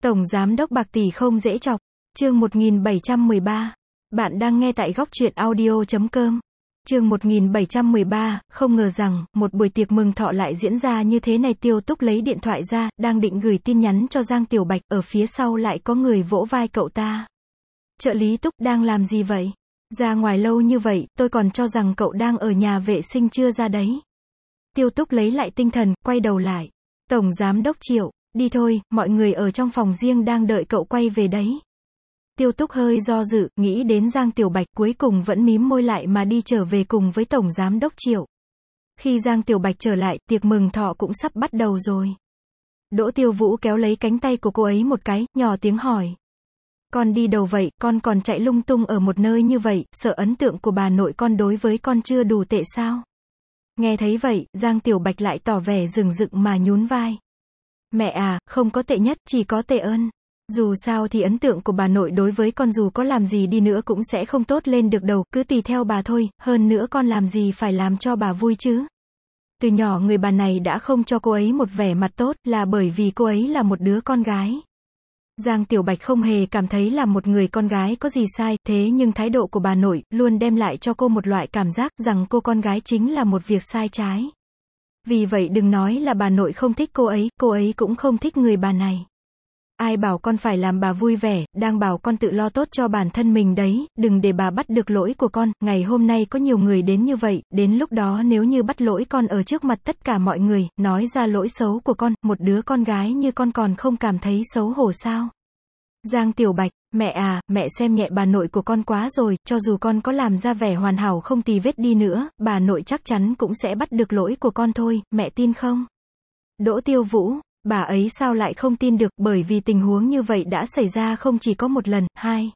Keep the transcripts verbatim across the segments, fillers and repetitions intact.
Tổng giám đốc bạc tỷ không dễ chọc. Chương một nghìn bảy trăm mười ba. Bạn đang nghe tại góc truyện audio chấm com. Chương một nghìn bảy trăm mười ba, không ngờ rằng, một buổi tiệc mừng thọ lại diễn ra như thế này. Tiêu Túc lấy điện thoại ra, đang định gửi tin nhắn cho Giang Tiểu Bạch, ở phía sau lại có người vỗ vai cậu ta. Trợ lý Túc, đang làm gì vậy? Ra ngoài lâu như vậy, tôi còn cho rằng cậu đang ở nhà vệ sinh chưa ra đấy. Tiêu Túc lấy lại tinh thần, quay đầu lại. Tổng giám đốc Triệu, đi thôi, mọi người ở trong phòng riêng đang đợi cậu quay về đấy. Tiêu Túc hơi do dự, nghĩ đến Giang Tiểu Bạch, cuối cùng vẫn mím môi lại mà đi trở về cùng với Tổng Giám đốc Triệu. Khi Giang Tiểu Bạch trở lại, tiệc mừng thọ cũng sắp bắt đầu rồi. Đỗ Tiêu Vũ kéo lấy cánh tay của cô ấy một cái, nhỏ tiếng hỏi. Con đi đâu vậy, con còn chạy lung tung ở một nơi như vậy, sợ ấn tượng của bà nội con đối với con chưa đủ tệ sao? Nghe thấy vậy, Giang Tiểu Bạch lại tỏ vẻ rừng rực mà nhún vai. Mẹ à, không có tệ nhất, chỉ có tệ ơn. Dù sao thì ấn tượng của bà nội đối với con dù có làm gì đi nữa cũng sẽ không tốt lên được đâu, cứ tùy theo bà thôi, hơn nữa con làm gì phải làm cho bà vui chứ. Từ nhỏ người bà này đã không cho cô ấy một vẻ mặt tốt, là bởi vì cô ấy là một đứa con gái. Giang Tiểu Bạch không hề cảm thấy là một người con gái có gì sai, thế nhưng thái độ của bà nội luôn đem lại cho cô một loại cảm giác rằng cô con gái chính là một việc sai trái. Vì vậy đừng nói là bà nội không thích cô ấy, cô ấy cũng không thích người bà này. Ai bảo con phải làm bà vui vẻ, đang bảo con tự lo tốt cho bản thân mình đấy, đừng để bà bắt được lỗi của con. Ngày hôm nay có nhiều người đến như vậy, đến lúc đó nếu như bắt lỗi con ở trước mặt tất cả mọi người, nói ra lỗi xấu của con, một đứa con gái như con còn không cảm thấy xấu hổ sao? Giang Tiểu Bạch, mẹ à, mẹ xem nhẹ bà nội của con quá rồi, cho dù con có làm ra vẻ hoàn hảo không tì vết đi nữa, bà nội chắc chắn cũng sẽ bắt được lỗi của con thôi, mẹ tin không? Đỗ Tiêu Vũ, bà ấy sao lại không tin được, bởi vì tình huống như vậy đã xảy ra không chỉ có một lần, hai.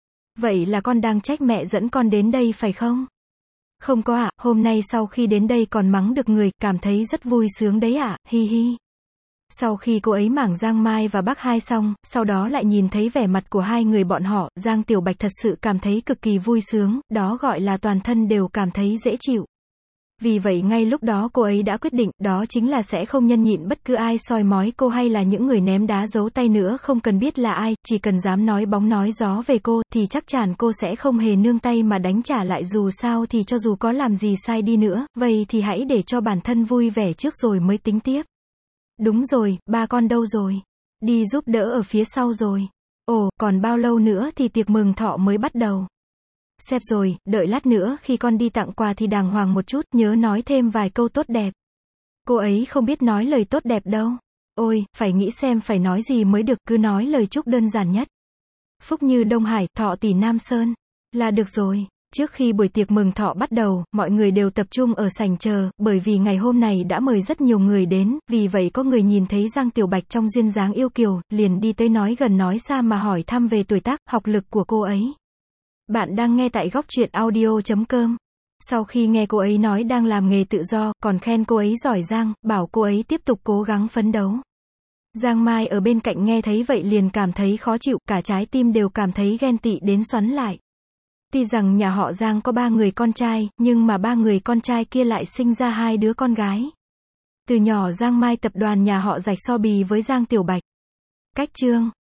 Vậy là con đang trách mẹ dẫn con đến đây phải không? Không có ạ, hôm nay sau khi đến đây còn mắng được người, cảm thấy rất vui sướng đấy ạ, hi hi. Sau khi cô ấy mảng Giang Mai và bác Hai xong, sau đó lại nhìn thấy vẻ mặt của hai người bọn họ, Giang Tiểu Bạch thật sự cảm thấy cực kỳ vui sướng, đó gọi là toàn thân đều cảm thấy dễ chịu. Vì vậy ngay lúc đó cô ấy đã quyết định, đó chính là sẽ không nhân nhịn bất cứ ai soi mói cô hay là những người ném đá giấu tay nữa, không cần biết là ai, chỉ cần dám nói bóng nói gió về cô, thì chắc chắn cô sẽ không hề nương tay mà đánh trả lại. Dù sao thì cho dù có làm gì sai đi nữa, vậy thì hãy để cho bản thân vui vẻ trước rồi mới tính tiếp. Đúng rồi, ba con đâu rồi? Đi giúp đỡ ở phía sau rồi. Ồ, còn bao lâu nữa thì tiệc mừng thọ mới bắt đầu? Xếp rồi, đợi lát nữa khi con đi tặng quà thì đàng hoàng một chút, nhớ nói thêm vài câu tốt đẹp. Cô ấy không biết nói lời tốt đẹp đâu. Ôi, phải nghĩ xem phải nói gì mới được, cứ nói lời chúc đơn giản nhất. Phúc như Đông Hải, thọ tỷ Nam Sơn. Là được rồi. Trước khi buổi tiệc mừng thọ bắt đầu, mọi người đều tập trung ở sảnh chờ, bởi vì ngày hôm này đã mời rất nhiều người đến, vì vậy có người nhìn thấy Giang Tiểu Bạch trong duyên dáng yêu kiều, liền đi tới nói gần nói xa mà hỏi thăm về tuổi tác, học lực của cô ấy. Bạn đang nghe tại góc truyện audio chấm com. Sau khi nghe cô ấy nói đang làm nghề tự do, còn khen cô ấy giỏi giang, bảo cô ấy tiếp tục cố gắng phấn đấu. Giang Mai ở bên cạnh nghe thấy vậy liền cảm thấy khó chịu, cả trái tim đều cảm thấy ghen tị đến xoắn lại. Tuy rằng nhà họ Giang có ba người con trai, nhưng mà ba người con trai kia lại sinh ra hai đứa con gái. Từ nhỏ Giang Mai tập đoàn nhà họ rạch so bì với Giang Tiểu Bạch. Cách chương